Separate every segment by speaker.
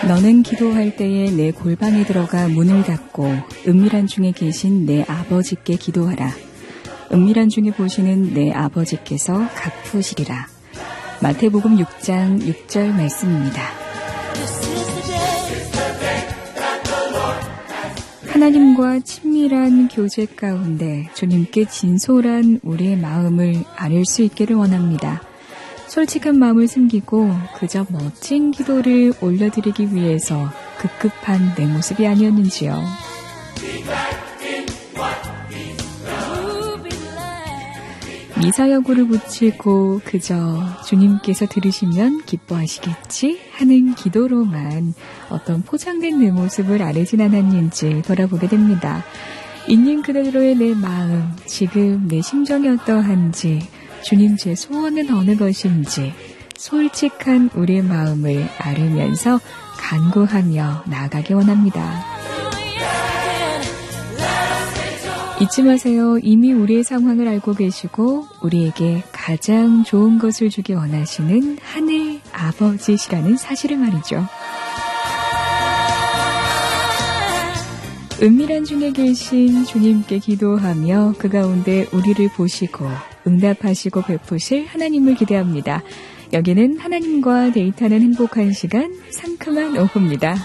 Speaker 1: 너는 기도할 때에 내 골방에 들어가 문을 닫고 은밀한 중에 계신 내 아버지께 기도하라. 은밀한 중에 보시는 내 아버지께서 갚으시리라. 마태복음 6장 6절 말씀입니다. 하나님과 친밀한 교제 가운데 주님께 진솔한 우리의 마음을 아릴 수 있기를 원합니다. 솔직한 마음을 숨기고 그저 멋진 기도를 올려드리기 위해서 급급한 내 모습이 아니었는지요. 미사여구를 붙이고 그저 주님께서 들으시면 기뻐하시겠지 하는 기도로만 어떤 포장된 내 모습을 아뢰진 않았는지 돌아보게 됩니다. 있는 그대로의 내 마음, 지금 내 심정이 어떠한지, 주님 제 소원은 어느 것인지 솔직한 우리의 마음을 아르면서 간구하며 나아가기 원합니다. 잊지 마세요. 이미 우리의 상황을 알고 계시고 우리에게 가장 좋은 것을 주기 원하시는 하늘 아버지시라는 사실을 말이죠. 은밀한 중에 계신 주님께 기도하며 그 가운데 우리를 보시고 응답하시고 베푸실 하나님을 기대합니다. 여기는 하나님과 데이트하는 행복한 시간, 상큼한 오후입니다.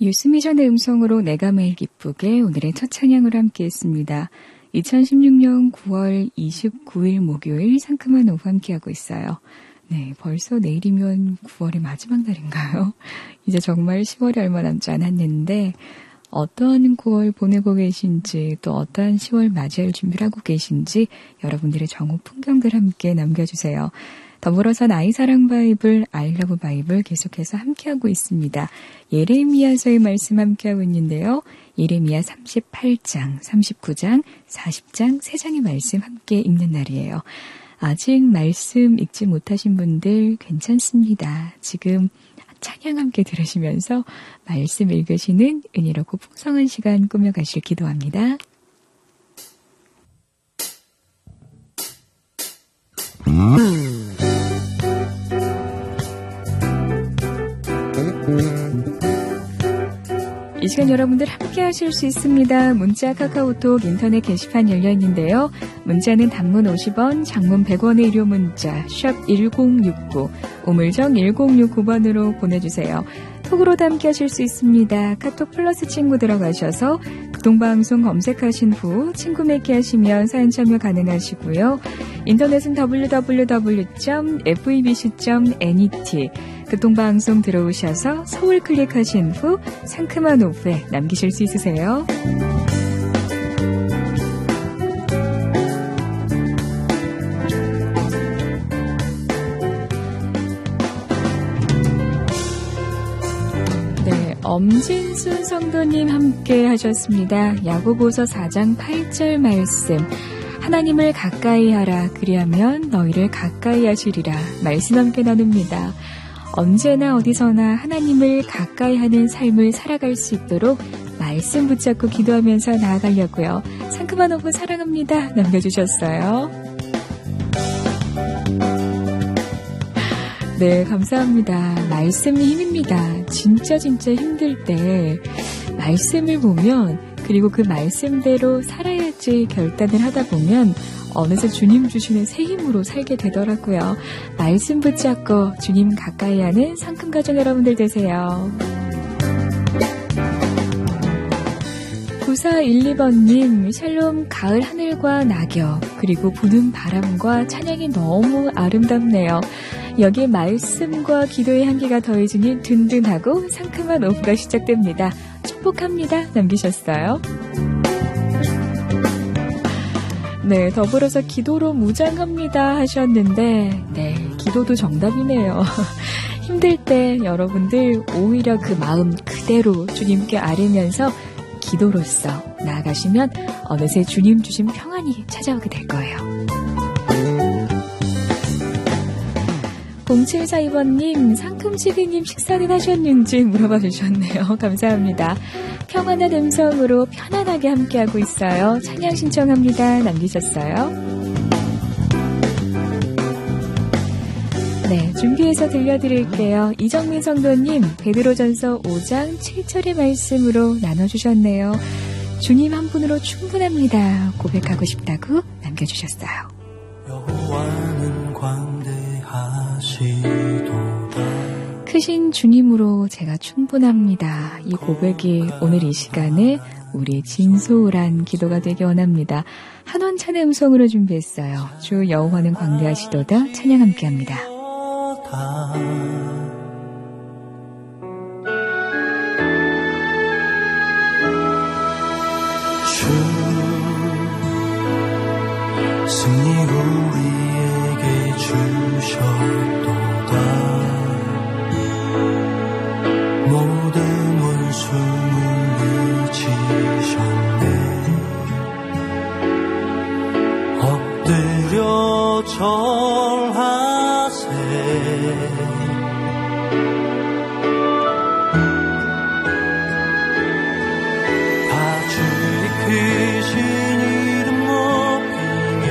Speaker 1: 유스미션의 음성으로 내가 매일 기쁘게 오늘의 첫 찬양으로 함께했습니다. 2016년 9월 29일 목요일 상큼한 오후 함께하고 있어요. 네, 벌써 내일이면 9월의 마지막 날인가요? 이제 정말 10월이 얼마 남지 않았는데 어떠한 9월 보내고 계신지 또 어떠한 10월 맞이할 준비를 하고 계신지 여러분들의 정오 풍경들 함께 남겨주세요. 더불어서 나의 사랑 바이블, 아이러브 바이블 계속해서 함께하고 있습니다. 예레미야서의 말씀 함께하고 있는데요. 예레미야 38장, 39장, 40장, 3장의 말씀 함께 읽는 날이에요. 아직 말씀 읽지 못하신 분들 괜찮습니다. 지금 찬양 함께 들으시면서 말씀 읽으시는 은혜롭고 풍성한 시간 꾸며가실 기도합니다. 이 시간 여러분들 함께 하실 수 있습니다. 문자, 카카오톡, 인터넷 게시판 열려있는데요. 문자는 단문 50원, 장문 100원의 유료 문자 샵 1069, 우물정 1069번으로 보내주세요. 톡으로도 함께 하실 수 있습니다. 카톡 플러스 친구 들어가셔서 극동방송 검색하신 후 친구 맺기 하시면 사연 참여 가능하시고요. 인터넷은 www.febc.net 극동방송 들어오셔서 서울 클릭하신 후 상큼한 오후에 남기실 수 있으세요. 엄진순 성도님 함께 하셨습니다. 야고보서 4장 8절 말씀. 하나님을 가까이 하라. 그리하면 너희를 가까이 하시리라. 말씀 함께 나눕니다. 언제나 어디서나 하나님을 가까이 하는 삶을 살아갈 수 있도록 말씀 붙잡고 기도하면서 나아가려고요. 상큼한 오후 사랑합니다. 남겨주셨어요. 네, 감사합니다. 말씀이 힘입니다. 진짜 힘들 때 말씀을 보면 그리고 그 말씀대로 살아야지 결단을 하다 보면 어느새 주님 주시는 새 힘으로 살게 되더라고요. 말씀 붙잡고 주님 가까이 하는 상큼 가정 여러분들 되세요. 9412번님, 샬롬 가을 하늘과 낙엽 그리고 부는 바람과 찬양이 너무 아름답네요. 여기에 말씀과 기도의 향기가 더해지니 든든하고 상큼한 오후가 시작됩니다. 축복합니다. 남기셨어요. 네, 더불어서 기도로 무장합니다 하셨는데 네, 기도도 정답이네요. 힘들 때 여러분들 오히려 그 마음 그대로 주님께 아뢰면서 기도로서 나아가시면 어느새 주님 주신 평안이 찾아오게 될 거예요. 0742번님, 상큼시드님 식사는 하셨는지 물어봐 주셨네요. 감사합니다. 평안한 음성으로 편안하게 함께하고 있어요. 찬양 신청합니다. 남기셨어요. 네, 준비해서 들려드릴게요. 이정민 성도님, 베드로전서 5장 7절의 말씀으로 나눠주셨네요. 주님 한 분으로 충분합니다. 고백하고 싶다고 남겨주셨어요. 여호와는 광대하시도다. 크신 주님으로 제가 충분합니다. 이 고백이 오늘 이 시간에 우리 진솔한 기도가 되기 원합니다. 한원찬의 음성으로 준비했어요. 주 여호와는 광대하시도다. 찬양 함께합니다.
Speaker 2: 주 승리 우리에게 주셨도다. 모든 원수 물리치셨네. 엎드려 절하세. 다 주의 크신 이름 높이며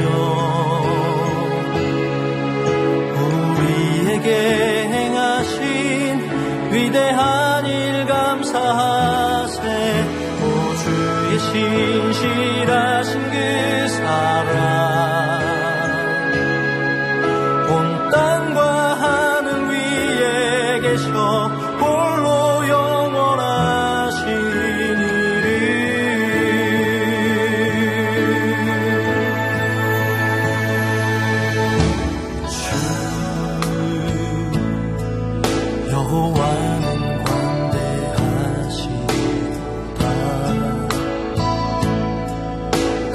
Speaker 2: 우리에게 행하신 위대한 일 감사하세. 오 주의 신실하신 그 사랑 온 땅과 하늘 위에 계셔 홀로 영원하시네.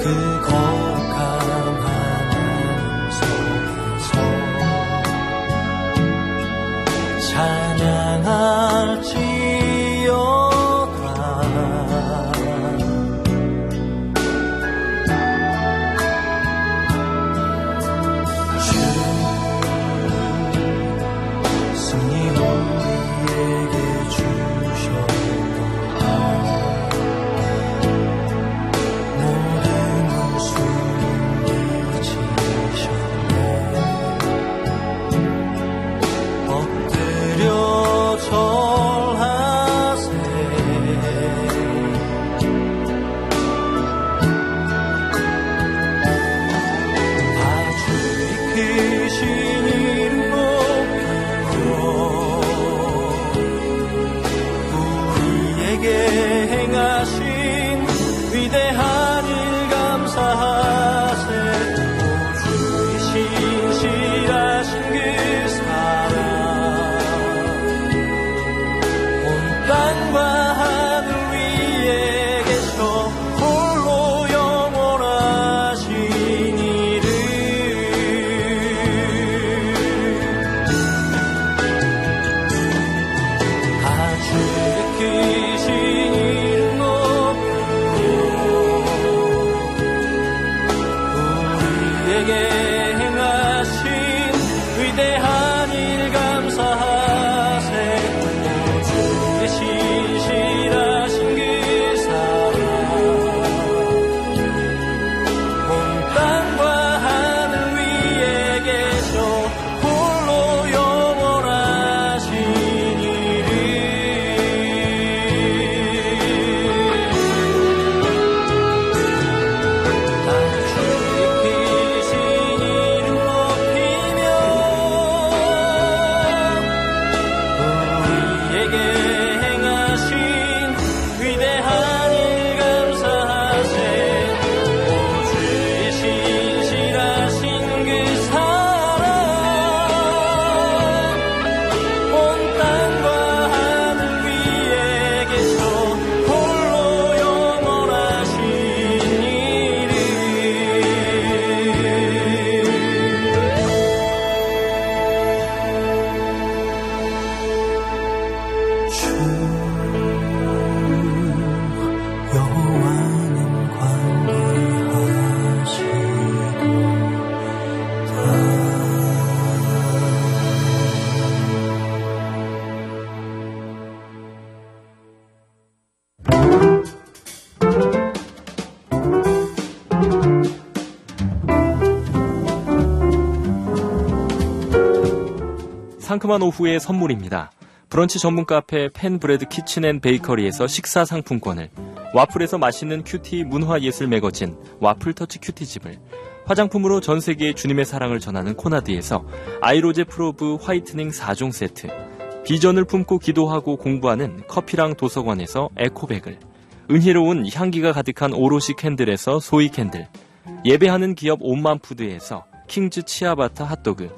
Speaker 3: 상큼한 오후의 선물입니다. 브런치 전문 카페 펜브레드 키친앤베이커리에서 식사 상품권을, 와플에서 맛있는 큐티 문화예술 매거진 와플터치 큐티집을, 화장품으로 전세계의 주님의 사랑을 전하는 코나드에서 아이로제 프로브 화이트닝 4종 세트, 비전을 품고 기도하고 공부하는 커피랑 도서관에서 에코백을, 은혜로운 향기가 가득한 오롯이 캔들에서 소이 캔들, 예배하는 기업 온만푸드에서 킹즈 치아바타 핫도그,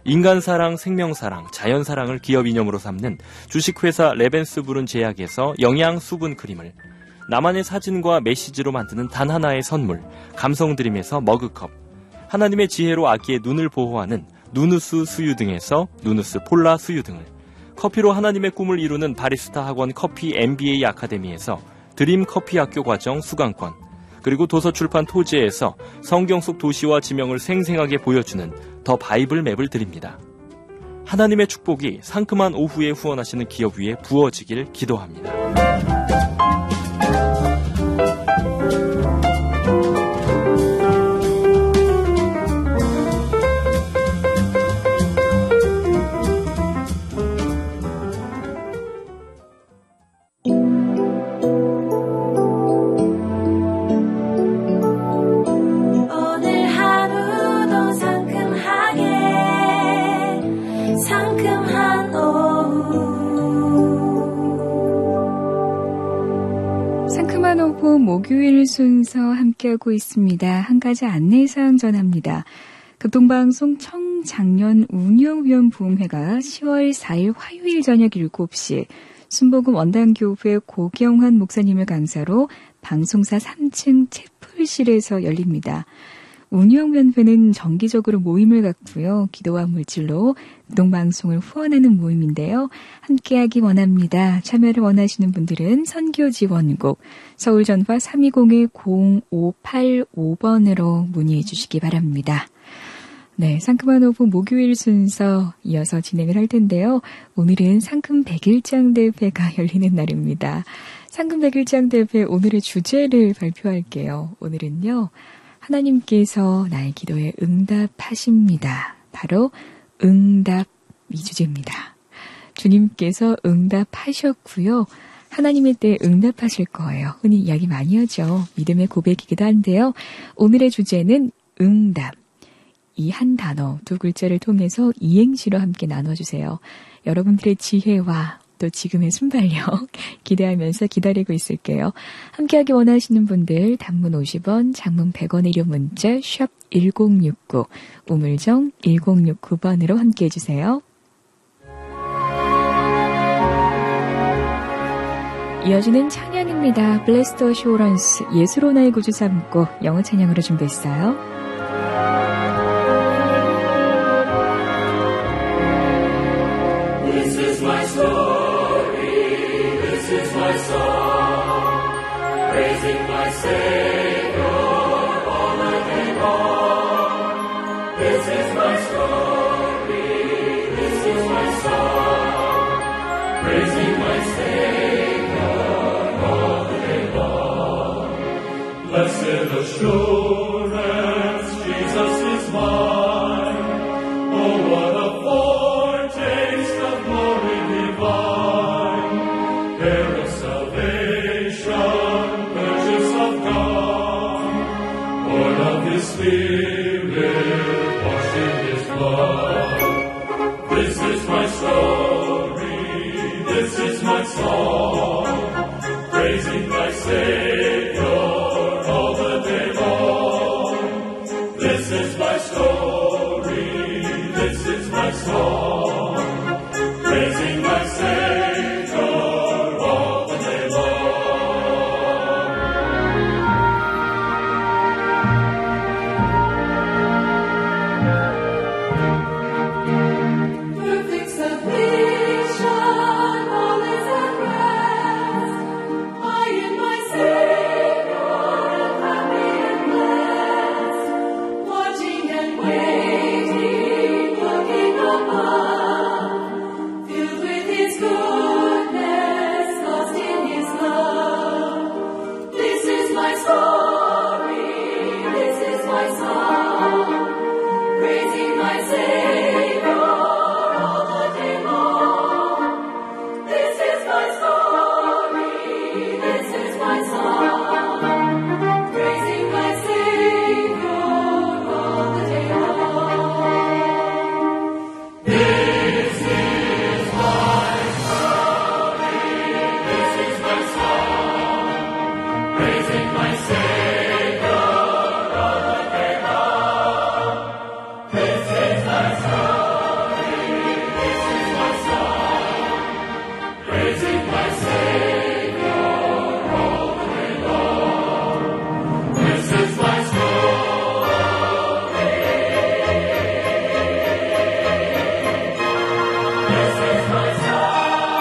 Speaker 3: 인간사랑, 생명사랑, 자연사랑을 기업 이념으로 삼는 주식회사 레벤스부른 제약에서 영양 수분 크림을, 나만의 사진과 메시지로 만드는 단 하나의 선물 감성드림에서 머그컵, 하나님의 지혜로 아기의 눈을 보호하는 누누스 수유 등에서 누누스 폴라 수유 등을, 커피로 하나님의 꿈을 이루는 바리스타 학원 커피 MBA 아카데미에서 드림 커피 학교 과정 수강권, 그리고 도서출판 토지에서 성경 속 도시와 지명을 생생하게 보여주는 더 바이블 맵을 드립니다. 하나님의 축복이 상큼한 오후에 후원하시는 기업 위에 부어지길 기도합니다.
Speaker 1: 목요일 순서 함께하고 있습니다. 한 가지 안내사항 전합니다. 교통방송 청작년 운영위원부흥회가 10월 4일 화요일 저녁 7시 순복음 원당교회 고경환 목사님을 강사로 방송사 3층 채플 화풀실에서 열립니다. 운영연회는 정기적으로 모임을 갖고요. 기도와 물질로 운동방송을 후원하는 모임인데요. 함께하기 원합니다. 참여를 원하시는 분들은 선교지원국 서울전화 320-0585번으로 문의해 주시기 바랍니다. 네, 상큼한 오후 목요일 순서 이어서 진행을 할 텐데요. 오늘은 상큼 100일장 대회가 열리는 날입니다. 상큼 100일장 대회 오늘의 주제를 발표할게요. 오늘은요. 하나님께서 나의 기도에 응답하십니다. 바로 응답 이 주제입니다. 주님께서 응답하셨고요. 하나님의 때에 응답하실 거예요. 흔히 이야기 많이 하죠. 믿음의 고백이기도 한데요. 오늘의 주제는 응답. 이 한 단어, 두 글자를 통해서 이행시로 함께 나눠주세요. 여러분들의 지혜와 또 지금의 순발력 기대하면서 기다리고 있을게요. 함께하기 원하시는 분들 단문 50원, 장문 100원의 유료 문자 샵 1069, 우물정 1069번으로 함께해 주세요. 이어지는 찬양입니다. Blessed Assurance, 예수로 나의 구주 삼고 영어 찬양으로 준비했어요.
Speaker 4: This is my story, this is my song, praising my Savior all the day long. This is my story, this is my song, praising my Savior all the day long. Blessed assurance, Jesus is mine. Oh, what a foretaste of glory divine, heir of salvation, purchase of God, born of His Spirit, washed in His blood. This is my story, this is my song, praising my Savior all the day long. This is my story, this is my song, praising my Savior all the day long. Perfect submission, all is at rest. I in my Savior am happy and blessed, watching and waiting, looking above, filled with His goodness, lost in His love. This is my story, this is my song, praising my Savior all the day long. This is my story, this is my song, praising my Savior all the day long. This is my story, this is my song, praising my Savior all the day long. This is my story, this is my song, praising my Savior all the day long. This is my story, this is my song.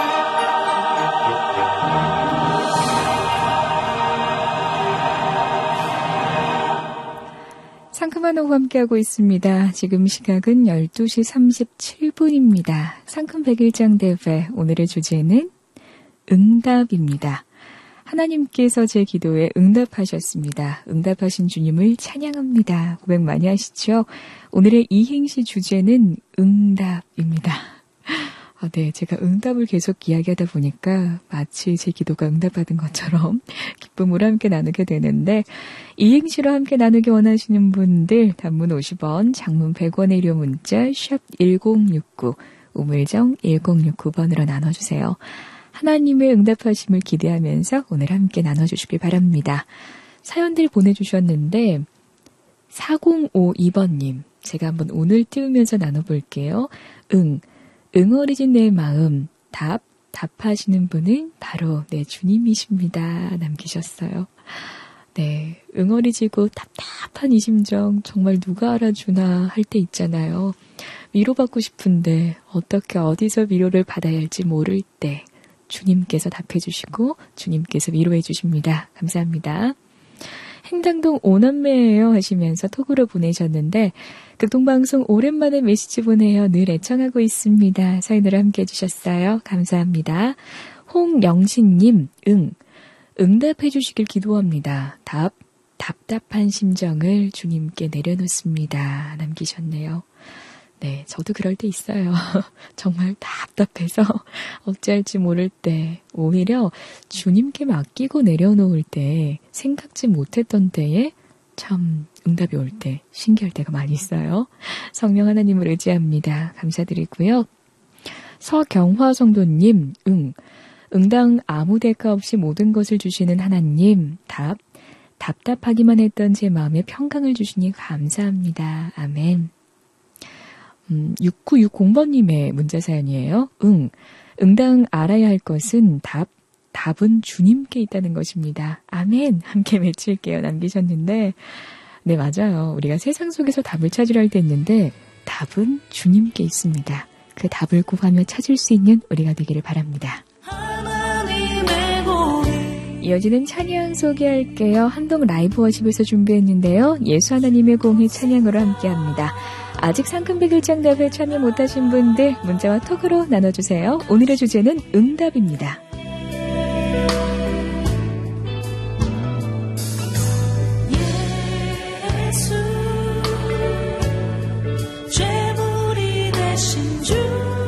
Speaker 1: 상큼한 오후 함께하고 있습니다. 지금 시각은 12시 37분입니다. 상큼 100일장 대회, 오늘의 주제는 응답입니다. 하나님께서 제 기도에 응답하셨습니다. 응답하신 주님을 찬양합니다. 고백 많이 하시죠? 오늘의 이행시 주제는 응답입니다. 네, 제가 응답을 계속 이야기하다 보니까 마치 제 기도가 응답받은 것처럼 기쁨으로 함께 나누게 되는데, 이행시로 함께 나누기 원하시는 분들 단문 50원, 장문 100원의 유료 문자 샵 1069, 우물정 1069번으로 나눠주세요. 하나님의 응답하심을 기대하면서 오늘 함께 나눠주시길 바랍니다. 사연들 보내주셨는데 4052번님, 제가 한번 오늘 띄우면서 나눠볼게요. 응어리진 내 마음, 답하시는 분은 바로 내 주님이십니다. 남기셨어요. 네, 응어리지고 답답한 이 심정 정말 누가 알아주나 할 때 있잖아요. 위로받고 싶은데 어떻게 어디서 위로를 받아야 할지 모를 때 주님께서 답해주시고 주님께서 위로해주십니다. 감사합니다. 행당동 오남매예요 하시면서 톡으로 보내셨는데 극동방송 오랜만에 메시지 보내요. 늘 애청하고 있습니다. 사연으로 함께 해주셨어요. 감사합니다. 홍영신님, 응답해 주시길 기도합니다. 답답한 심정을 주님께 내려놓습니다. 남기셨네요. 네, 저도 그럴 때 있어요. 정말 답답해서 어찌할지 모를 때, 오히려 주님께 맡기고 내려놓을 때, 생각지 못했던 때에 참 응답이 올 때, 신기할 때가 많이 있어요. 성령 하나님을 의지합니다. 감사드리고요. 서경화 성도님, 응당 아무 대가 없이 모든 것을 주시는 하나님, 답답하기만 했던 제 마음에 평강을 주시니 감사합니다. 아멘. 6960번님의 문자 사연이에요. 응당 알아야 할 것은 답은 주님께 있다는 것입니다. 아멘. 함께 외칠게요. 남기셨는데, 네, 맞아요. 우리가 세상 속에서 답을 찾으려 할 때 있는데, 답은 주님께 있습니다. 그 답을 구하며 찾을 수 있는 우리가 되기를 바랍니다. 이어지는 찬양 소개할게요. 한동 라이브 워십에서 준비했는데요. 예수 하나님의 공의 찬양으로 함께합니다. 아직 상금백일장답에 참여 못하신 분들 문자와 톡으로 나눠주세요. 오늘의 주제는 응답입니다.
Speaker 5: 예수 죄물이 되신 주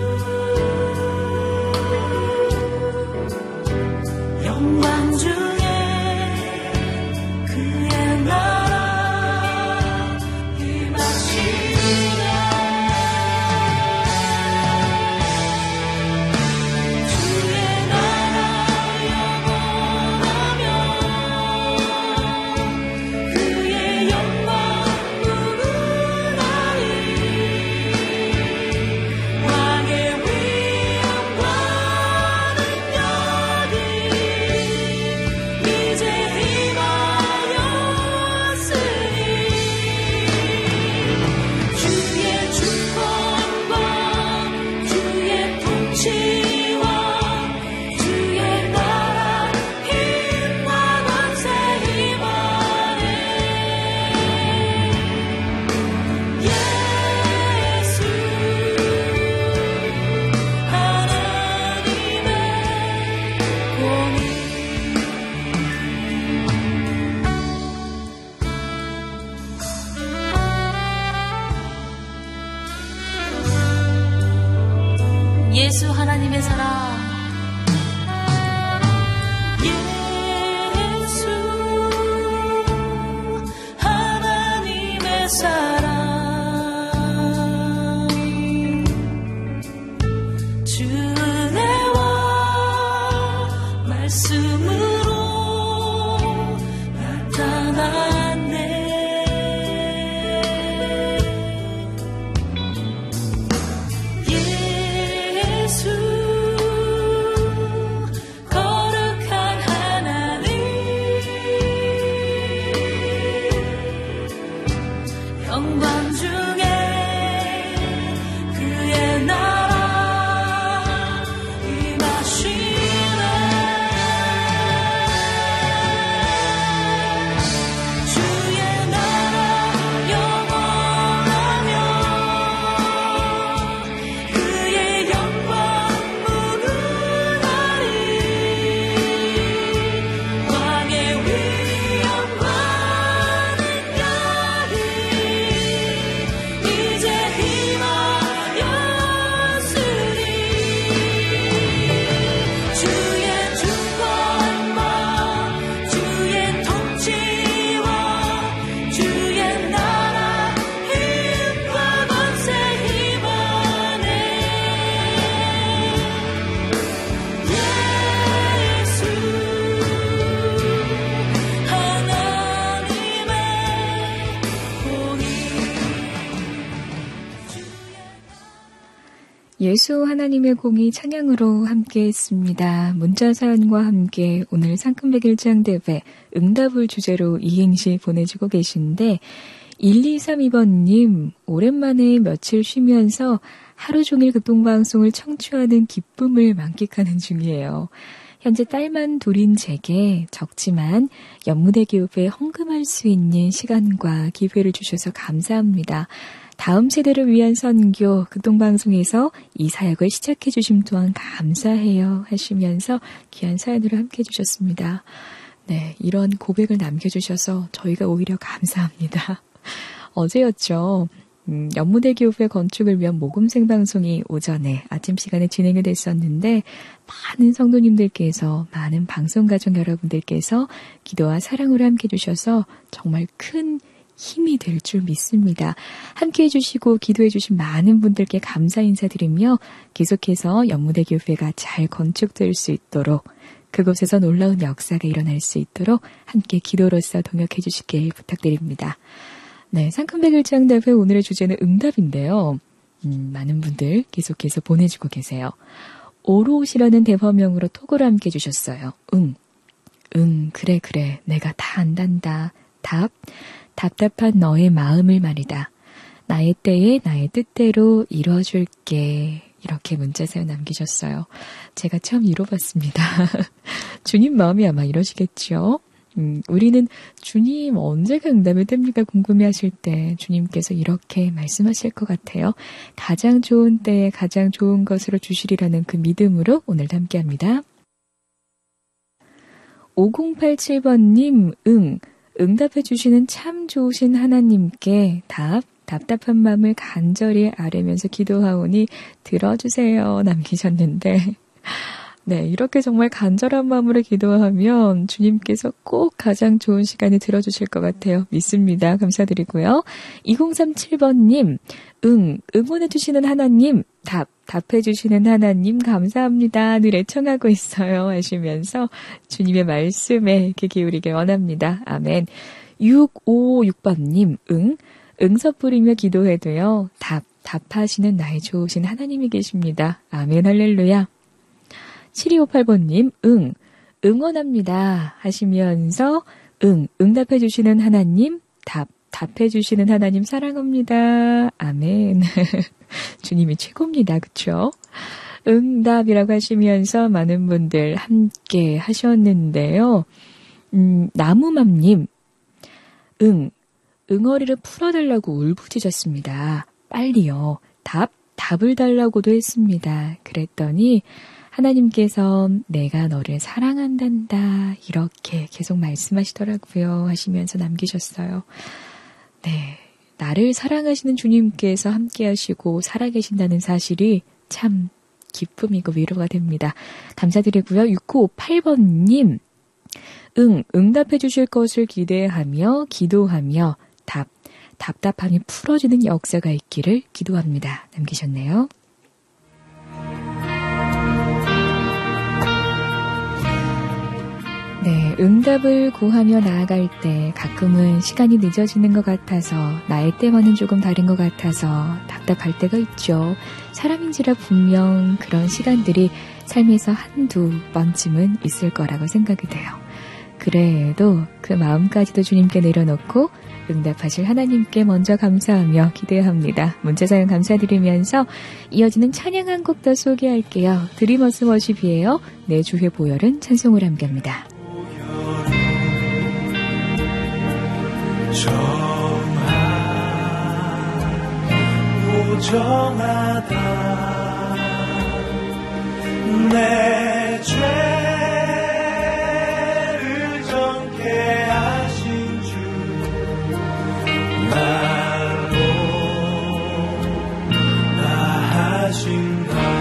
Speaker 5: 영광 중에 그의 나라 임하시네 주의 나라 영원하며 그의 영광 누구나리 왕의 위엄과 이제 임하였으니 주의 주권과 주의 통치와 주의 나라 힘과 권세 임하네 예수 하나님의 공의 예수 하나님의 사랑 예수 하나님의 사랑 주 은혜와 말씀으로 나타났네 예수 거룩한 하나님
Speaker 1: 예수 하나님의 공의 찬양으로 함께했습니다. 문자 사연과 함께 오늘 상큼백일장 대회 응답을 주제로 이행시 보내주고 계신데 1232번님 오랜만에 며칠 쉬면서 하루 종일 극동방송을 청취하는 기쁨을 만끽하는 중이에요. 현재 딸만 둘인 제게 적지만 연무대 교회에 헌금할 수 있는 시간과 기회를 주셔서 감사합니다. 다음 세대를 위한 선교 극동방송에서 이 사역을 시작해 주심 또한 감사해요 하시면서 귀한 사연으로 함께 해주셨습니다. 네, 이런 고백을 남겨주셔서 저희가 오히려 감사합니다. 어제였죠. 연무대 교회 건축을 위한 모금생 방송이 오전에 아침 시간에 진행이 됐었는데 많은 성도님들께서 많은 방송가족 여러분들께서 기도와 사랑으로 함께 해주셔서 정말 큰 힘이 될 줄 믿습니다. 함께 해주시고 기도해주신 많은 분들께 감사 인사드리며 계속해서 연무대 교회가 잘 건축될 수 있도록 그곳에서 놀라운 역사가 일어날 수 있도록 함께 기도로서 동역해 주시길 부탁드립니다. 네, 상큼백일장 대회 오늘의 주제는 응답인데요. 많은 분들 계속해서 보내주고 계세요. 오롯이라는 대화명으로 톡으로 함께 해주셨어요. 그래 내가 다 안단다. 답답한 너의 마음을 말이다. 나의 때에 나의 뜻대로 이뤄줄게. 이렇게 문자 사연 남기셨어요. 제가 처음 이뤄봤습니다. 주님 마음이 아마 이러시겠죠? 우리는 주님 언제가 응답이 됩니까? 궁금해하실 때 주님께서 이렇게 말씀하실 것 같아요. 가장 좋은 때에 가장 좋은 것으로 주시리라는 그 믿음으로 오늘도 함께합니다. 5087번님 응답해 주시는 참 좋으신 하나님께 답답한 마음을 간절히 아뢰면서 기도하오니 들어주세요 남기셨는데 네, 이렇게 정말 간절한 마음으로 기도하면 주님께서 꼭 가장 좋은 시간에 들어주실 것 같아요. 믿습니다. 감사드리고요. 2037번님 응원해주시는 하나님 답해주시는 하나님 감사합니다. 늘 애청하고 있어요 하시면서 주님의 말씀에 귀 기울이길 원합니다. 아멘. 656번님 응서 뿌리며 기도해도요 답하시는 나의 좋으신 하나님이 계십니다. 아멘 할렐루야. 7258번님 응원합니다 하시면서 응답해주시는 하나님 답해주시는 하나님 사랑합니다. 아멘. 주님이 최고입니다. 그쵸? 응답이라고 하시면서 많은 분들 함께 하셨는데요. 나무맘님 응어리를 풀어달라고 울부짖었습니다. 빨리요. 답을 달라고도 했습니다. 그랬더니 하나님께서 내가 너를 사랑한단다 이렇게 계속 말씀하시더라고요 하시면서 남기셨어요. 네, 나를 사랑하시는 주님께서 함께 하시고 살아계신다는 사실이 참 기쁨이고 위로가 됩니다. 감사드리고요. 6958번님 응답해 주실 것을 기대하며 기도하며 답답함이 풀어지는 역사가 있기를 기도합니다. 남기셨네요. 네, 응답을 구하며 나아갈 때 가끔은 시간이 늦어지는 것 같아서 나의 때와는 조금 다른 것 같아서 답답할 때가 있죠. 사람인지라 분명 그런 시간들이 삶에서 한두 번쯤은 있을 거라고 생각이 돼요. 그래도 그 마음까지도 주님께 내려놓고 응답하실 하나님께 먼저 감사하며 기대합니다. 문자 사연 감사드리면서 이어지는 찬양 한 곡 더 소개할게요. 드리머스 워십이에요. 내 주의 보혈은 찬송을 함께합니다.
Speaker 2: 정하다 내 죄를 정케 하신 주 날로 나하신다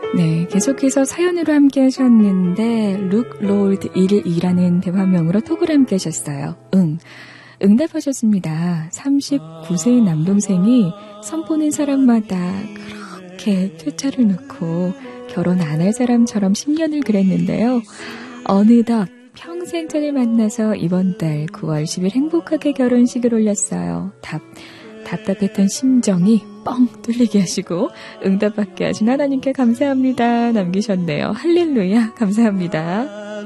Speaker 1: 네, 계속해서 사연으로 함께 하셨는데 Look Lord 1이라는 대화명으로 톡을 함께 하셨어요. 응답하셨습니다. 39세의 남동생이 선보는 사람마다 그렇게 퇴짜를 넣고 결혼 안 할 사람처럼 10년을 그랬는데요. 어느덧 평생전을 만나서 이번 달 9월 10일 행복하게 결혼식을 올렸어요. 답답했던 심정이 뻥 뚫리게 하시고 응답받게 하신 하나님께 감사합니다. 남기셨네요. 할렐루야, 감사합니다.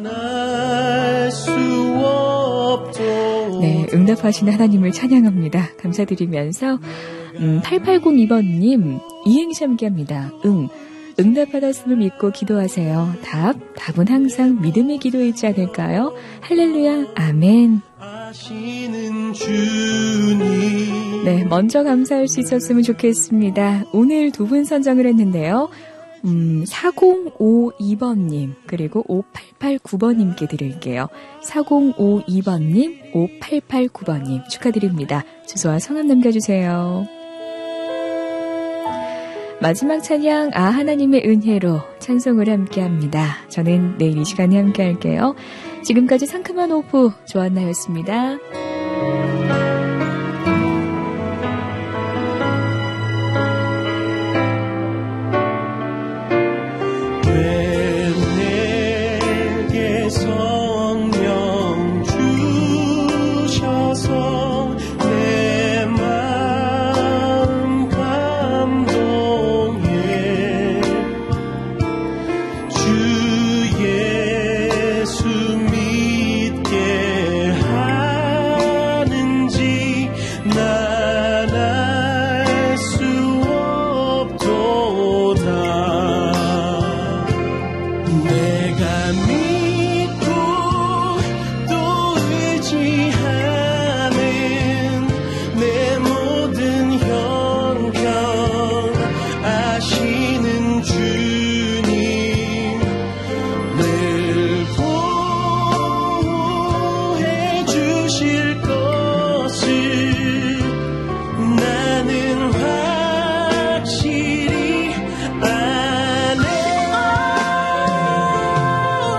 Speaker 1: 네, 응답하신 하나님을 찬양합니다. 감사드리면서 8802번님 이행시 함께합니다. 응답받았음을 믿고 기도하세요. 답은 항상 믿음의 기도이지 않을까요? 할렐루야, 아멘. 네, 먼저 감사할 수 있었으면 좋겠습니다. 오늘 두 분 선정을 했는데요. 4052번님 그리고 5889번님께 드릴게요. 4052번님, 5889번님 축하드립니다. 주소와 성함 남겨주세요. 마지막 찬양 하나님의 은혜로 찬송을 함께합니다. 저는 내일 이 시간에 함께할게요. 지금까지 상큼한 오후 조한나였습니다.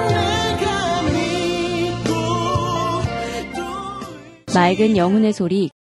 Speaker 6: 맑은 영혼의 소리